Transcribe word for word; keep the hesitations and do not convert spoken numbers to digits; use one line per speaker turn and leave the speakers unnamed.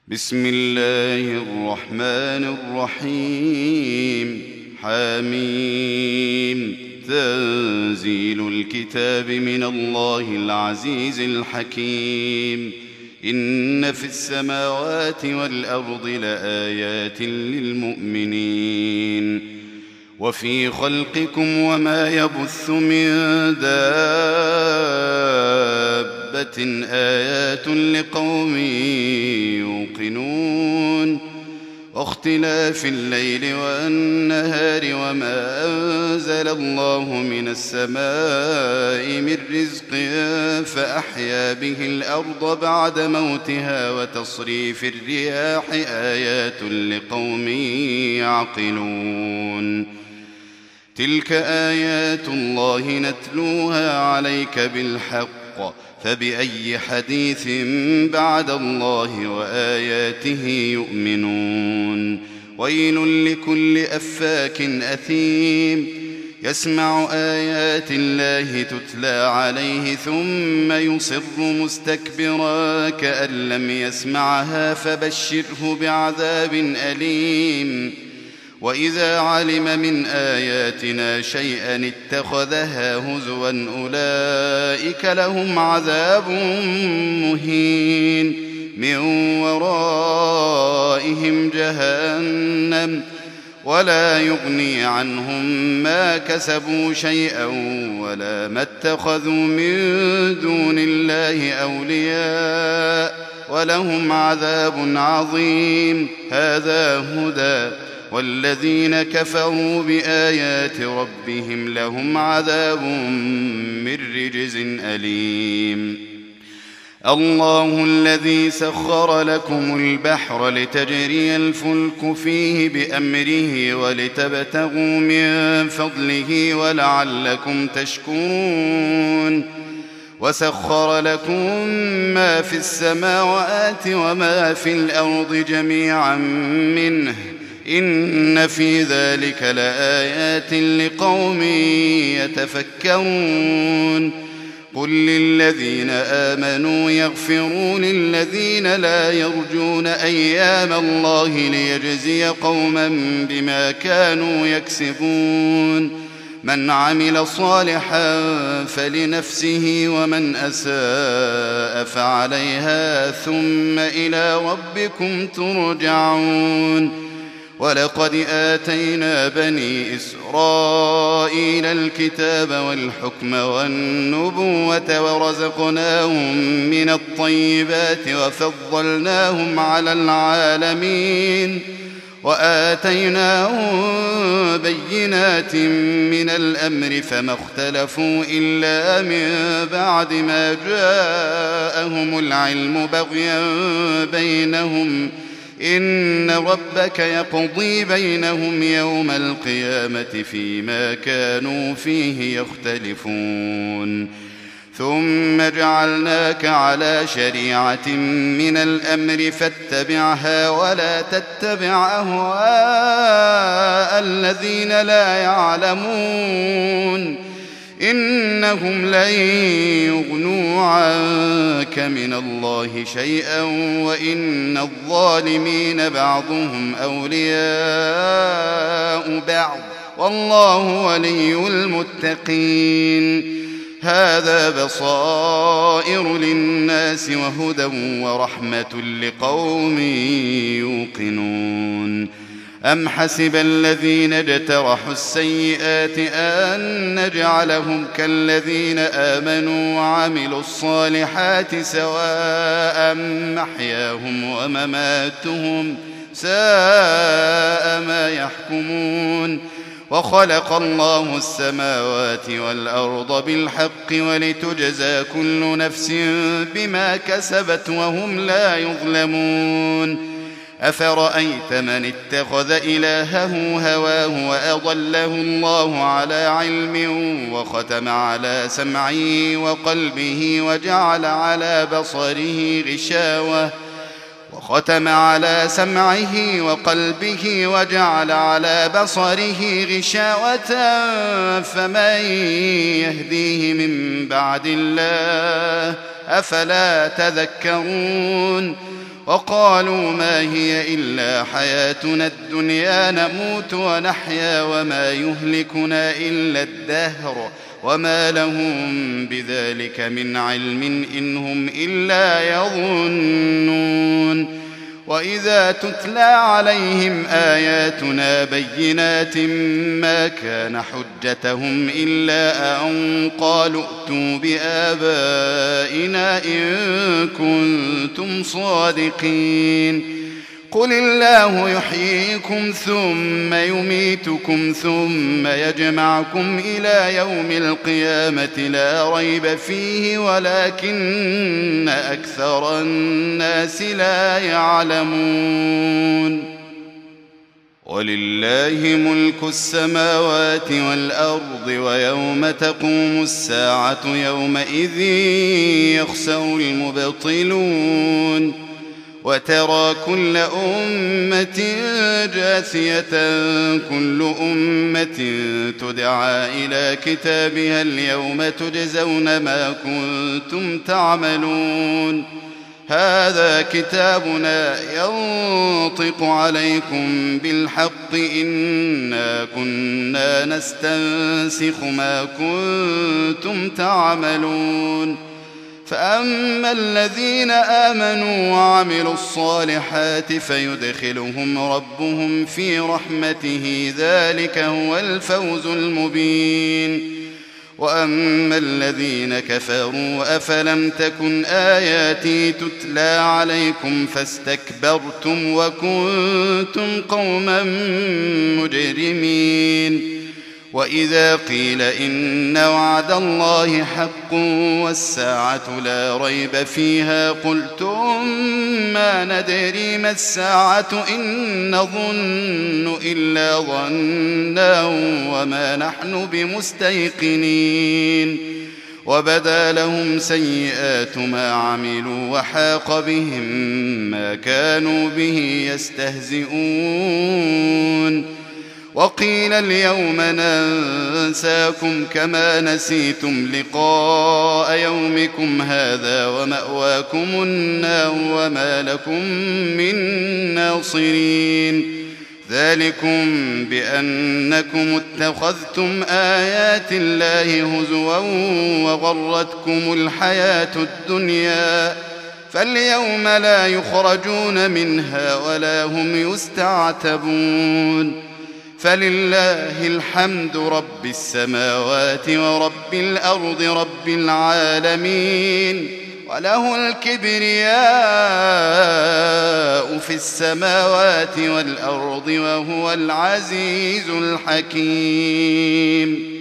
بسم الله الرحمن الرحيم. حميم. تنزيل الكتاب من الله العزيز الحكيم. إن في السماوات والأرض لآيات للمؤمنين وفي خلقكم وما يبث من دابة آيات لقوم يوقنون واختلاف الليل والنهار وما أنزل الله من السماء من رزق فأحيا به الأرض بعد موتها وتصريف الرياح آيات لقوم يعقلون. تلك آيات الله نتلوها عليك بالحق فبأي حديث بعد الله وآياته يؤمنون. ويل لكل أفاك أثيم يسمع آيات الله تتلى عليه ثم يصر مستكبرا كأن لم يسمعها فبشره بعذاب أليم. وإذا علم من آياتنا شيئا اتخذها هزوا أولئك لهم عذاب مهين من ورائهم جهنم ولا يغني عنهم ما كسبوا شيئا ولا ما اتخذوا من دون الله أولياء ولهم عذاب عظيم. هذا هدى والذين كفروا بآيات ربهم لهم عذاب من رجز أليم. الله الذي سخر لكم البحر لتجري الفلك فيه بأمره ولتبتغوا من فضله ولعلكم تشكرون. وسخر لكم ما في السماوات وما في الأرض جميعا منه إن في ذلك لآيات لقوم يتفكرون. قل للذين آمنوا يغفروا للذين لا يرجون أيام الله ليجزي قوما بما كانوا يكسبون. من عمل صالحا فلنفسه ومن أساء فعليها ثم إلى ربكم ترجعون. ولقد آتينا بني إسرائيل الكتاب والحكم والنبوة ورزقناهم من الطيبات وفضلناهم على العالمين وآتيناهم بينات من الأمر فما اختلفوا إلا من بعد ما جاءهم العلم بغيا بينهم إن ربك يقضي بينهم يوم القيامة فيما كانوا فيه يختلفون. ثم جعلناك على شريعة من الأمر فاتبعها ولا تتبع أهواء الذين لا يعلمون إنهم لن يغنوا عنك من الله شيئا وإن الظالمين بعضهم أولياء بعض والله ولي المتقين. هذا بصائر للناس وهدى ورحمة لقوم يوقنون. أم حسب الذين اجترحوا السيئات أن نجعلهم كالذين آمنوا وعملوا الصالحات سواء محياهم ومماتهم ساء ما يحكمون. وخلق الله السماوات والأرض بالحق ولتجزى كل نفس بما كسبت وهم لا يظلمون. أفرأيت من اتخذ إلهه هواه وأضله الله على علم وختم على سمعه وقلبه وجعل على بصره غشاوة وختم على سمعه وقلبه وجعل على بصره غشاوة فمن يهديه من بعد الله أفلا تذكرون وقالوا ما هي إلا حياتنا الدنيا نموت ونحيا وما يهلكنا إلا الدهر وما لهم بذلك من علم إن هم إلا يظنون. وإذا تتلى عليهم آياتنا بينات ما كان حجتهم إلا أن قالوا ائتوا بآبائنا إن كنتم صادقين. قل الله يحييكم ثم يميتكم ثم يجمعكم إلى يوم القيامة لا ريب فيه ولكن أكثر الناس لا يعلمون. ولله ملك السماوات والأرض ويوم تقوم الساعة يومئذ يخسر المبطلون. وترى كل أمة جاثية كل أمة تدعى إلى كتابها اليوم تجزون ما كنتم تعملون. هذا كتابنا ينطق عليكم بالحق إنا كنا نستنسخ ما كنتم تعملون. فأما الذين آمنوا وعملوا الصالحات فيدخلهم ربهم في رحمته ذلك هو الفوز المبين. وأما الذين كفروا أفلم تكن آياتي تتلى عليكم فاستكبرتم وكنتم قوما مجرمين. وإذا قيل إن وعد الله حق والساعة لا ريب فيها قلتم ما ندري ما الساعة إن نظن إلا ظنا وما نحن بمستيقنين. وبدا لهم سيئات ما عملوا وحاق بهم ما كانوا به يستهزئون. وقيل اليوم ننساكم كما نسيتم لقاء يومكم هذا ومأواكم النار وما لكم من ناصرين. ذلكم بأنكم اتخذتم آيات الله هزوا وغرتكم الحياة الدنيا فاليوم لا يخرجون منها ولا هم يستعتبون. فلله الحمد رب السماوات ورب الأرض رب العالمين وله الكبرياء في السماوات والأرض وهو العزيز الحكيم.